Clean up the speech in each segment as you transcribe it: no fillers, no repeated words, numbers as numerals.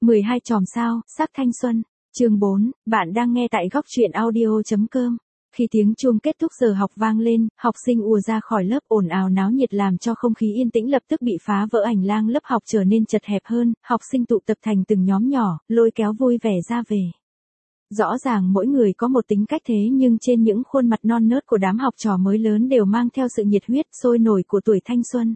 12 chòm sao, sắc thanh xuân. Chương 4, bạn đang nghe tại góc truyện audio.com. Khi tiếng chuông kết thúc giờ học vang lên, học sinh ùa ra khỏi lớp ồn ào náo nhiệt làm cho không khí yên tĩnh lập tức bị phá vỡ, hành lang lớp học trở nên chật hẹp hơn, học sinh tụ tập thành từng nhóm nhỏ, lôi kéo vui vẻ ra về. Rõ ràng mỗi người có một tính cách thế nhưng trên những khuôn mặt non nớt của đám học trò mới lớn đều mang theo sự nhiệt huyết sôi nổi của tuổi thanh xuân.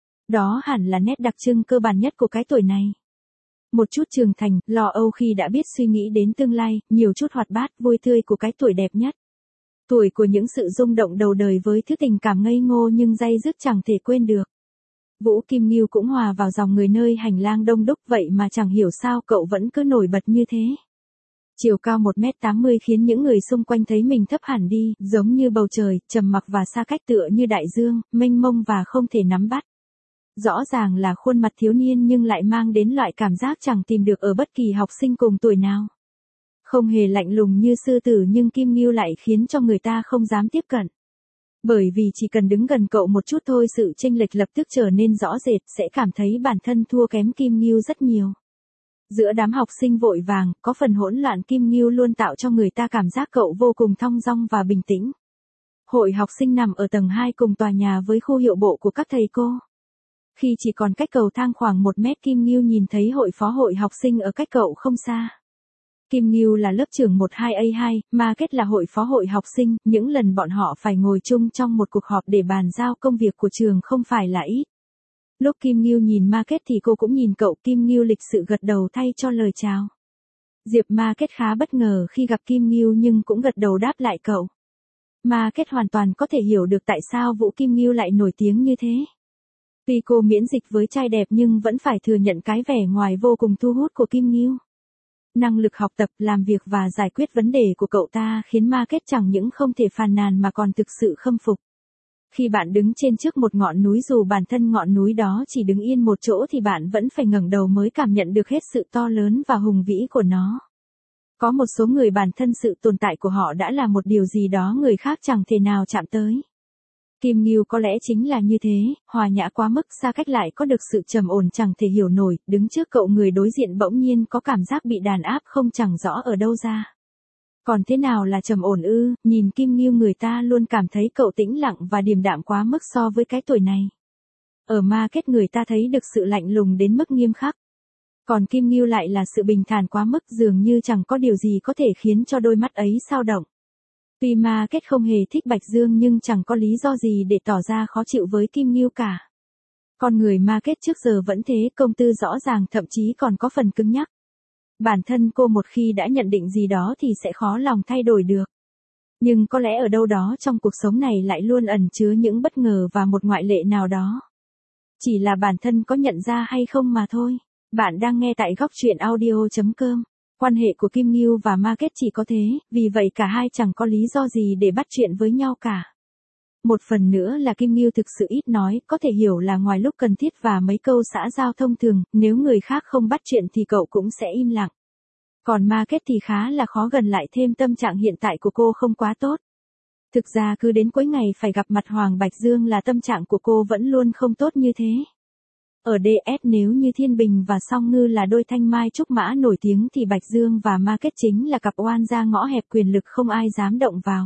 Đó hẳn là nét đặc trưng cơ bản nhất của cái tuổi này. Một chút trưởng thành, lo âu khi đã biết suy nghĩ đến tương lai, nhiều chút hoạt bát, vui tươi của cái tuổi đẹp nhất. Tuổi của những sự rung động đầu đời với thứ tình cảm ngây ngô nhưng day dứt chẳng thể quên được. Vũ Kim Nghiêu cũng hòa vào dòng người nơi hành lang đông đúc, vậy mà chẳng hiểu sao cậu vẫn cứ nổi bật như thế. Chiều cao 1m80 khiến những người xung quanh thấy mình thấp hẳn đi, giống như bầu trời, trầm mặc và xa cách, tựa như đại dương, mênh mông và không thể nắm bắt. Rõ ràng là khuôn mặt thiếu niên nhưng lại mang đến loại cảm giác chẳng tìm được ở bất kỳ học sinh cùng tuổi nào. Không hề lạnh lùng như sư tử nhưng Kim Nghiêu lại khiến cho người ta không dám tiếp cận. Bởi vì chỉ cần đứng gần cậu một chút thôi, sự chênh lệch lập tức trở nên rõ rệt, sẽ cảm thấy bản thân thua kém Kim Nghiêu rất nhiều. Giữa đám học sinh vội vàng, có phần hỗn loạn, Kim Nghiêu luôn tạo cho người ta cảm giác cậu vô cùng thong dong và bình tĩnh. Hội học sinh nằm ở tầng 2 cùng tòa nhà với khu hiệu bộ của các thầy cô. Khi chỉ còn cách cầu thang khoảng 1 mét, Kim Nghiêu nhìn thấy hội phó hội học sinh ở cách cậu không xa. Kim Nghiêu là lớp trưởng 12A2, Market là hội phó hội học sinh, những lần bọn họ phải ngồi chung trong một cuộc họp để bàn giao công việc của trường không phải là ít. Lúc Kim Nghiêu nhìn Market thì cô cũng nhìn cậu, Kim Nghiêu lịch sự gật đầu thay cho lời chào. Diệp Market khá bất ngờ khi gặp Kim Nghiêu nhưng cũng gật đầu đáp lại cậu. Market hoàn toàn có thể hiểu được tại sao Vũ Kim Nghiêu lại nổi tiếng như thế. Tuy cô miễn dịch với trai đẹp nhưng vẫn phải thừa nhận cái vẻ ngoài vô cùng thu hút của Kim Nghiêu. Năng lực học tập, làm việc và giải quyết vấn đề của cậu ta khiến Market chẳng những không thể phàn nàn mà còn thực sự khâm phục. Khi bạn đứng trên trước một ngọn núi, dù bản thân ngọn núi đó chỉ đứng yên một chỗ thì bạn vẫn phải ngẩng đầu mới cảm nhận được hết sự to lớn và hùng vĩ của nó. Có một số người bản thân sự tồn tại của họ đã là một điều gì đó người khác chẳng thể nào chạm tới. Kim Nghiêu có lẽ chính là như thế, hòa nhã quá mức, xa cách lại có được sự trầm ổn chẳng thể hiểu nổi, đứng trước cậu người đối diện bỗng nhiên có cảm giác bị đàn áp không chẳng rõ ở đâu ra. Còn thế nào là trầm ổn ư? Nhìn Kim Nghiêu người ta luôn cảm thấy cậu tĩnh lặng và điềm đạm quá mức so với cái tuổi này. Ở Market người ta thấy được sự lạnh lùng đến mức nghiêm khắc. Còn Kim Nghiêu lại là sự bình thản quá mức, dường như chẳng có điều gì có thể khiến cho đôi mắt ấy xao động. Tuy Market không hề thích Bạch Dương nhưng chẳng có lý do gì để tỏ ra khó chịu với Kim Nghiêu cả. Con người Market trước giờ vẫn thế, công tư rõ ràng, thậm chí còn có phần cứng nhắc. Bản thân cô một khi đã nhận định gì đó thì sẽ khó lòng thay đổi được. Nhưng có lẽ ở đâu đó trong cuộc sống này lại luôn ẩn chứa những bất ngờ và một ngoại lệ nào đó. Chỉ là bản thân có nhận ra hay không mà thôi. Bạn đang nghe tại góc truyện audio.com. Quan hệ của Kim Nghiêu và Market chỉ có thế, vì vậy cả hai chẳng có lý do gì để bắt chuyện với nhau cả. Một phần nữa là Kim Nghiêu thực sự ít nói, có thể hiểu là ngoài lúc cần thiết và mấy câu xã giao thông thường, nếu người khác không bắt chuyện thì cậu cũng sẽ im lặng. Còn Market thì khá là khó gần, lại thêm tâm trạng hiện tại của cô không quá tốt. Thực ra cứ đến cuối ngày phải gặp mặt Hoàng Bạch Dương là tâm trạng của cô vẫn luôn không tốt như thế. Ở DS nếu như Thiên Bình và Song Ngư là đôi thanh mai trúc mã nổi tiếng thì Bạch Dương và Market chính là cặp oan gia ngõ hẹp quyền lực không ai dám động vào.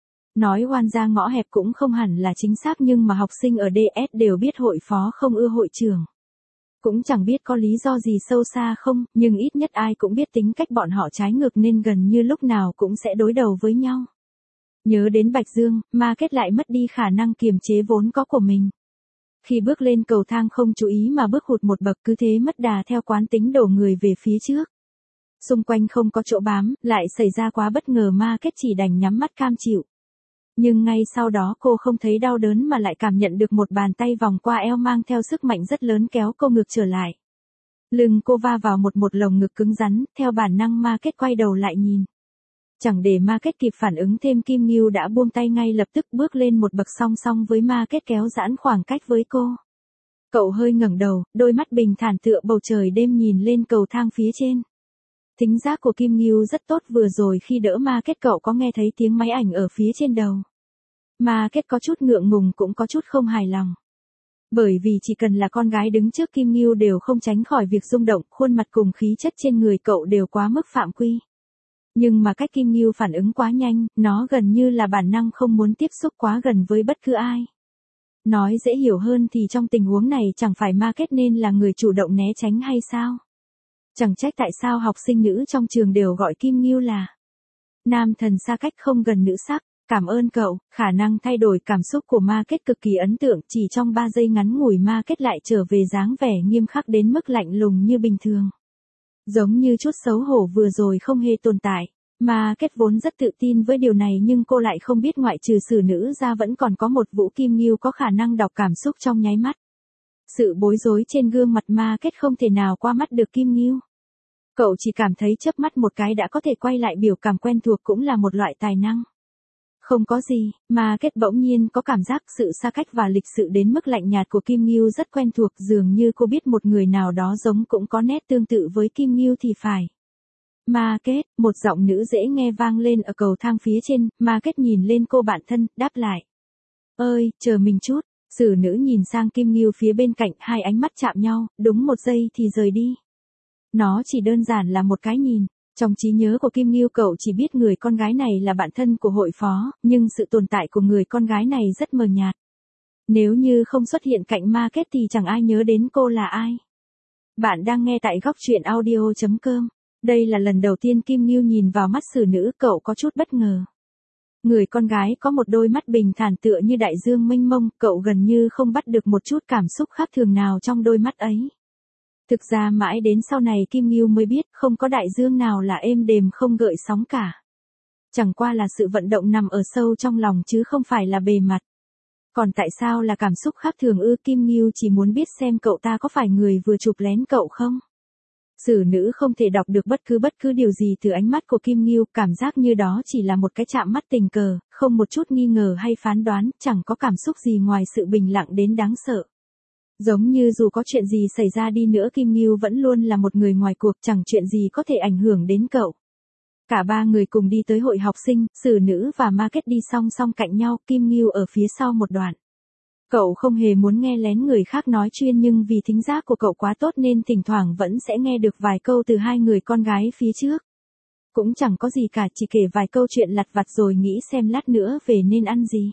Nói oan gia ngõ hẹp cũng không hẳn là chính xác nhưng mà học sinh ở DS đều biết hội phó không ưa hội trưởng. Cũng chẳng biết có lý do gì sâu xa không, nhưng ít nhất ai cũng biết tính cách bọn họ trái ngược nên gần như lúc nào cũng sẽ đối đầu với nhau. Nhớ đến Bạch Dương, Market lại mất đi khả năng kiềm chế vốn có của mình. Khi bước lên cầu thang không chú ý mà bước hụt một bậc, cứ thế mất đà theo quán tính đổ người về phía trước. Xung quanh không có chỗ bám, lại xảy ra quá bất ngờ, Market chỉ đành nhắm mắt cam chịu. Nhưng ngay sau đó cô không thấy đau đớn mà lại cảm nhận được một bàn tay vòng qua eo mang theo sức mạnh rất lớn kéo cô ngược trở lại. Lưng cô va vào một lồng ngực cứng rắn, theo bản năng Market quay đầu lại nhìn. Chẳng để Market kịp phản ứng thêm, Kim Nghiêu đã buông tay ngay lập tức bước lên một bậc song song với Market, kéo giãn khoảng cách với cô. Cậu hơi ngẩng đầu, đôi mắt bình thản tựa bầu trời đêm nhìn lên cầu thang phía trên. Thính giác của Kim Nghiêu rất tốt, vừa rồi khi đỡ Market cậu có nghe thấy tiếng máy ảnh ở phía trên đầu. Market có chút ngượng ngùng cũng có chút không hài lòng. Bởi vì chỉ cần là con gái đứng trước Kim Ngưu đều không tránh khỏi việc rung động, khuôn mặt cùng khí chất trên người cậu đều quá mức phạm quy. Nhưng mà cách Kim Ngưu phản ứng quá nhanh, nó gần như là bản năng không muốn tiếp xúc quá gần với bất cứ ai. Nói dễ hiểu hơn thì trong tình huống này chẳng phải Market nên là người chủ động né tránh hay sao? Chẳng trách tại sao học sinh nữ trong trường đều gọi Kim Ngưu là nam thần xa cách không gần nữ sắc. Cảm ơn cậu, khả năng thay đổi cảm xúc của Market cực kỳ ấn tượng, chỉ trong 3 giây ngắn ngủi Market lại trở về dáng vẻ nghiêm khắc đến mức lạnh lùng như bình thường. Giống như chút xấu hổ vừa rồi không hề tồn tại. Market vốn rất tự tin với điều này nhưng cô lại không biết ngoại trừ xử nữ ra vẫn còn có một Vũ Kim Ngưu có khả năng đọc cảm xúc trong nháy mắt. Sự bối rối trên gương mặt Market không thể nào qua mắt được Kim Ngưu. Cậu chỉ cảm thấy chớp mắt một cái đã có thể quay lại biểu cảm quen thuộc cũng là một loại tài năng. Không có gì, Market bỗng nhiên có cảm giác sự xa cách và lịch sự đến mức lạnh nhạt của Kim Ngưu rất quen thuộc, dường như cô biết một người nào đó giống cũng có nét tương tự với Kim Ngưu thì phải. Market, một giọng nữ dễ nghe vang lên ở cầu thang phía trên, Market nhìn lên cô bạn thân, đáp lại. Ơi, chờ mình chút, xử nữ nhìn sang Kim Ngưu phía bên cạnh, hai ánh mắt chạm nhau, đúng 1 giây thì rời đi. Nó chỉ đơn giản là một cái nhìn. Trong trí nhớ của Kim Ngưu cậu chỉ biết người con gái này là bạn thân của hội phó, nhưng sự tồn tại của người con gái này rất mờ nhạt. Nếu như không xuất hiện cạnh Market thì chẳng ai nhớ đến cô là ai. Bạn đang nghe tại góc truyện audio.com. Đây là lần đầu tiên Kim Ngưu nhìn vào mắt xử nữ, cậu có chút bất ngờ. Người con gái có một đôi mắt bình thản tựa như đại dương mênh mông, cậu gần như không bắt được một chút cảm xúc khác thường nào trong đôi mắt ấy. Thực ra mãi đến sau này Kim Ngưu mới biết không có đại dương nào là êm đềm không gợn sóng cả. Chẳng qua là sự vận động nằm ở sâu trong lòng chứ không phải là bề mặt. Còn tại sao là cảm xúc khác thường ư? Kim Ngưu chỉ muốn biết xem cậu ta có phải người vừa chụp lén cậu không? Xử nữ không thể đọc được bất cứ điều gì từ ánh mắt của Kim Ngưu, cảm giác như đó chỉ là một cái chạm mắt tình cờ, không một chút nghi ngờ hay phán đoán, chẳng có cảm xúc gì ngoài sự bình lặng đến đáng sợ. Giống như dù có chuyện gì xảy ra đi nữa Kim Ngưu vẫn luôn là một người ngoài cuộc, chẳng chuyện gì có thể ảnh hưởng đến cậu. Cả 3 người cùng đi tới hội học sinh, xử nữ và Market đi song song cạnh nhau, Kim Ngưu ở phía sau một đoạn. Cậu không hề muốn nghe lén người khác nói chuyên nhưng vì thính giác của cậu quá tốt nên thỉnh thoảng vẫn sẽ nghe được vài câu từ hai người con gái phía trước. Cũng chẳng có gì cả, chỉ kể vài câu chuyện lặt vặt rồi nghĩ xem lát nữa về nên ăn gì.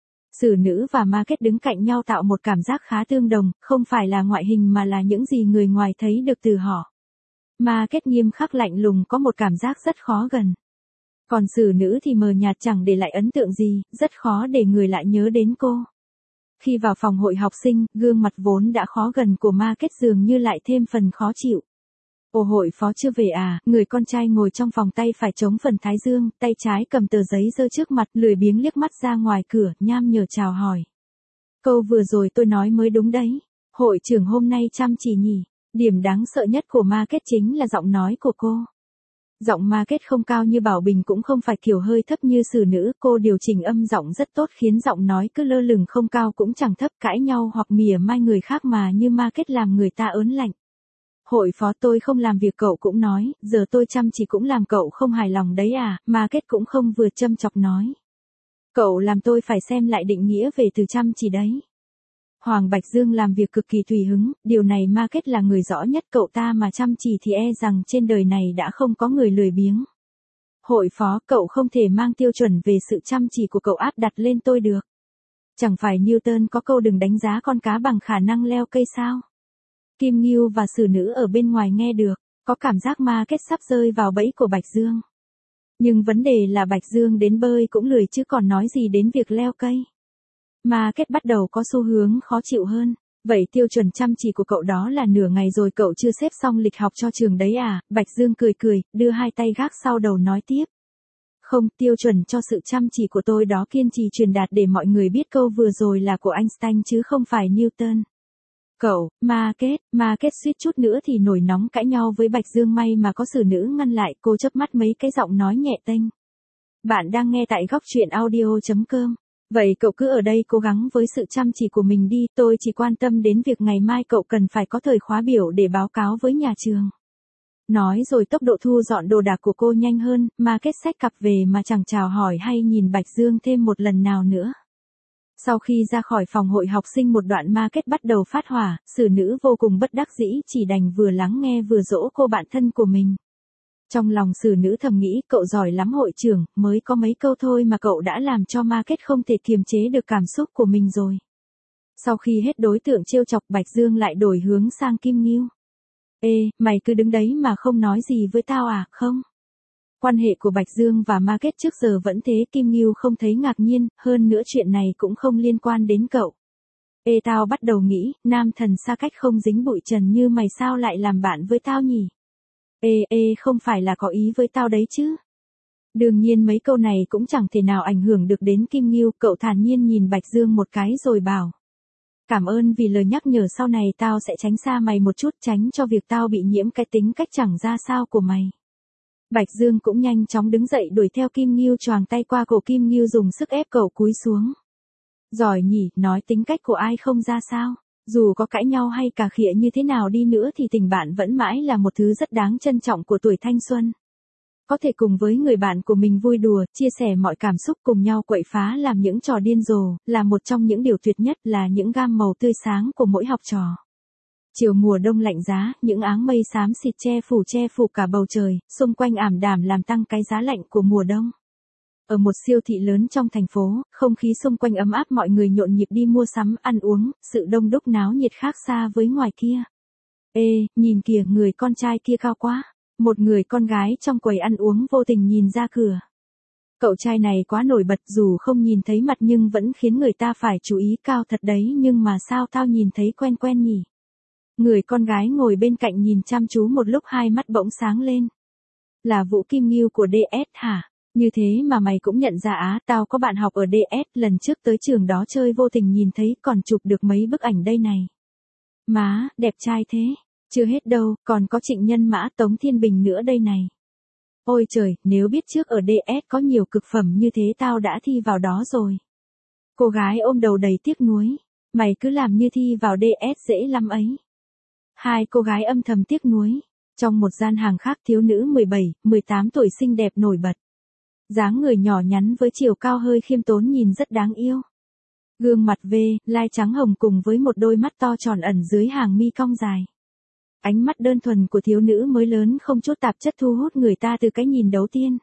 Xử nữ và Market đứng cạnh nhau tạo một cảm giác khá tương đồng, không phải là ngoại hình mà là những gì người ngoài thấy được từ họ. Market nghiêm khắc lạnh lùng có một cảm giác rất khó gần. Còn xử nữ thì mờ nhạt chẳng để lại ấn tượng gì, rất khó để người lại nhớ đến cô. Khi vào phòng hội học sinh, gương mặt vốn đã khó gần của Market dường như lại thêm phần khó chịu. Ồ, hội phó chưa về à? Người con trai ngồi trong phòng tay phải chống phần thái dương, tay trái cầm tờ giấy giơ trước mặt, lười biếng liếc mắt ra ngoài cửa, nham nhở chào hỏi. Câu vừa rồi tôi nói mới đúng đấy. Hội trưởng hôm nay chăm chỉ nhỉ. Điểm đáng sợ nhất của Market chính là giọng nói của cô. Giọng Market không cao như Bảo Bình cũng không phải kiểu hơi thấp như xử nữ, cô điều chỉnh âm giọng rất tốt khiến giọng nói cứ lơ lửng không cao cũng chẳng thấp, cãi nhau hoặc mỉa mai người khác mà như Market làm người ta ớn lạnh. Hội phó tôi không làm việc cậu cũng nói, giờ tôi chăm chỉ cũng làm cậu không hài lòng đấy à, Market cũng không vừa châm chọc nói. Cậu làm tôi phải xem lại định nghĩa về từ chăm chỉ đấy. Hoàng Bạch Dương làm việc cực kỳ tùy hứng, điều này Market là người rõ nhất, cậu ta mà chăm chỉ thì e rằng trên đời này đã không có người lười biếng. Hội phó, cậu không thể mang tiêu chuẩn về sự chăm chỉ của cậu áp đặt lên tôi được. Chẳng phải Newton có câu đừng đánh giá con cá bằng khả năng leo cây sao? Kim Ngưu và xử nữ ở bên ngoài nghe được, có cảm giác Market sắp rơi vào bẫy của Bạch Dương. Nhưng vấn đề là Bạch Dương đến bơi cũng lười chứ còn nói gì đến việc leo cây. Market bắt đầu có xu hướng khó chịu hơn. Vậy tiêu chuẩn chăm chỉ của cậu đó là nửa ngày rồi cậu chưa xếp xong lịch học cho trường đấy à? Bạch Dương cười cười, đưa hai tay gác sau đầu nói tiếp. Không, tiêu chuẩn cho sự chăm chỉ của tôi đó kiên trì truyền đạt để mọi người biết câu vừa rồi là của Einstein chứ không phải Newton. Cậu, Market suýt chút nữa thì nổi nóng cãi nhau với Bạch Dương, may mà có xử nữ ngăn lại, cô chớp mắt mấy cái giọng nói nhẹ tênh. Bạn đang nghe tại góc truyện audio.com. Vậy cậu cứ ở đây cố gắng với sự chăm chỉ của mình đi, tôi chỉ quan tâm đến việc ngày mai cậu cần phải có thời khóa biểu để báo cáo với nhà trường. Nói rồi tốc độ thu dọn đồ đạc của cô nhanh hơn, Market xách cặp về mà chẳng chào hỏi hay nhìn Bạch Dương thêm một lần nào nữa. Sau khi ra khỏi phòng hội học sinh một đoạn ma kết bắt đầu phát hỏa, xử nữ vô cùng bất đắc dĩ chỉ đành vừa lắng nghe vừa dỗ cô bạn thân của mình. Trong lòng xử nữ thầm nghĩ cậu giỏi lắm hội trưởng, mới có mấy câu thôi mà cậu đã làm cho ma kết không thể kiềm chế được cảm xúc của mình rồi. Sau khi hết đối tượng trêu chọc Bạch Dương lại đổi hướng sang Kim Ngưu. Ê, mày cứ đứng đấy mà không nói gì với tao à, không? Quan hệ của Bạch Dương và ma kết trước giờ vẫn thế, Kim Ngưu không thấy ngạc nhiên, hơn nữa chuyện này cũng không liên quan đến cậu. Ê tao bắt đầu nghĩ, nam thần xa cách không dính bụi trần như mày sao lại làm bạn với tao nhỉ? Ê, không phải là có ý với tao đấy chứ? Đương nhiên mấy câu này cũng chẳng thể nào ảnh hưởng được đến Kim Ngưu, cậu thản nhiên nhìn Bạch Dương một cái rồi bảo. Cảm ơn vì lời nhắc nhở, sau này tao sẽ tránh xa mày một chút, tránh cho việc tao bị nhiễm cái tính cách chẳng ra sao của mày. Bạch Dương cũng nhanh chóng đứng dậy đuổi theo Kim Ngưu, choàng tay qua cổ Kim Ngưu dùng sức ép cậu cúi xuống. Giỏi nhỉ, nói tính cách của ai không ra sao. Dù có cãi nhau hay cà khịa như thế nào đi nữa thì tình bạn vẫn mãi là một thứ rất đáng trân trọng của tuổi thanh xuân. Có thể cùng với người bạn của mình vui đùa, chia sẻ mọi cảm xúc, cùng nhau quậy phá làm những trò điên rồ, là một trong những điều tuyệt nhất, là những gam màu tươi sáng của mỗi học trò. Chiều mùa đông lạnh giá, những áng mây xám xịt che phủ cả bầu trời, xung quanh ảm đạm làm tăng cái giá lạnh của mùa đông. Ở một siêu thị lớn trong thành phố, không khí xung quanh ấm áp, mọi người nhộn nhịp đi mua sắm, ăn uống, sự đông đúc náo nhiệt khác xa với ngoài kia. Ê, nhìn kìa, người con trai kia cao quá. Một người con gái trong quầy ăn uống vô tình nhìn ra cửa. Cậu trai này quá nổi bật, dù không nhìn thấy mặt nhưng vẫn khiến người ta phải chú ý, cao thật đấy, nhưng mà sao tao nhìn thấy quen quen nhỉ? Người con gái ngồi bên cạnh nhìn chăm chú một lúc, hai mắt bỗng sáng lên. Là Vũ Kim Ngưu của DS hả? Như thế mà mày cũng nhận ra á? Tao có bạn học ở DS, lần trước tới trường đó chơi vô tình nhìn thấy, còn chụp được mấy bức ảnh đây này. Má, đẹp trai thế. Chưa hết đâu, còn có Trịnh Nhân Mã, Tống Thiên Bình nữa đây này. Ôi trời, nếu biết trước ở DS có nhiều cực phẩm như thế tao đã thi vào đó rồi. Cô gái ôm đầu đầy tiếc nuối. Mày cứ làm như thi vào DS dễ lắm ấy. Hai cô gái âm thầm tiếc nuối. Trong một gian hàng khác, thiếu nữ 17, 18 tuổi xinh đẹp nổi bật. Dáng người nhỏ nhắn với chiều cao hơi khiêm tốn nhìn rất đáng yêu. Gương mặt lai trắng hồng cùng với một đôi mắt to tròn ẩn dưới hàng mi cong dài. Ánh mắt đơn thuần của thiếu nữ mới lớn không chút tạp chất thu hút người ta từ cái nhìn đầu tiên.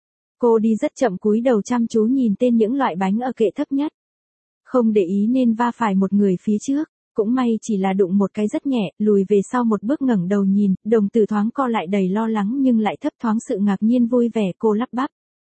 Cô đi rất chậm, cúi đầu chăm chú nhìn tên những loại bánh ở kệ thấp nhất. Không để ý nên va phải một người phía trước, cũng may chỉ là đụng một cái rất nhẹ, lùi về sau một bước ngẩng đầu nhìn, đồng tử thoáng co lại đầy lo lắng nhưng lại thấp thoáng sự ngạc nhiên vui vẻ, cô lắp bắp.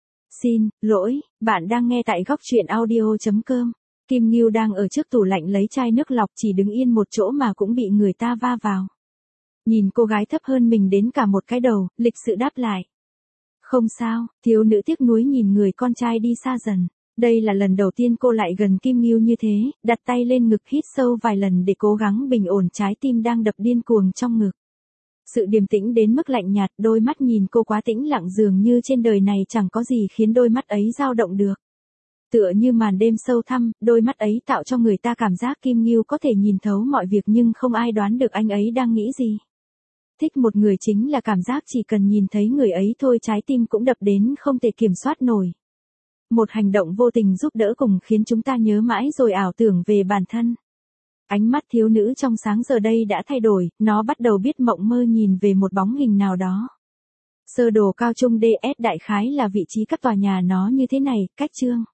Xin lỗi, bạn đang nghe tại góc truyện audio.com. Kim Ngưu đang ở trước tủ lạnh lấy chai nước lọc, chỉ đứng yên một chỗ mà cũng bị người ta va vào. Nhìn cô gái thấp hơn mình đến cả một cái đầu, lịch sự đáp lại. Không sao, thiếu nữ tiếc nuối nhìn người con trai đi xa dần. Đây là lần đầu tiên cô lại gần Kim Ngưu như thế, đặt tay lên ngực hít sâu vài lần để cố gắng bình ổn trái tim đang đập điên cuồng trong ngực. Sự điềm tĩnh đến mức lạnh nhạt, đôi mắt nhìn cô quá tĩnh lặng, dường như trên đời này chẳng có gì khiến đôi mắt ấy dao động được. Tựa như màn đêm sâu thẳm, đôi mắt ấy tạo cho người ta cảm giác Kim Ngưu có thể nhìn thấu mọi việc nhưng không ai đoán được anh ấy đang nghĩ gì. Thích một người chính là cảm giác chỉ cần nhìn thấy người ấy thôi trái tim cũng đập đến không thể kiểm soát nổi. Một hành động vô tình giúp đỡ cùng khiến chúng ta nhớ mãi rồi ảo tưởng về bản thân. Ánh mắt thiếu nữ trong sáng giờ đây đã thay đổi, nó bắt đầu biết mộng mơ nhìn về một bóng hình nào đó. Sơ đồ cao trung DS đại khái là vị trí các tòa nhà nó như thế này, cách chương.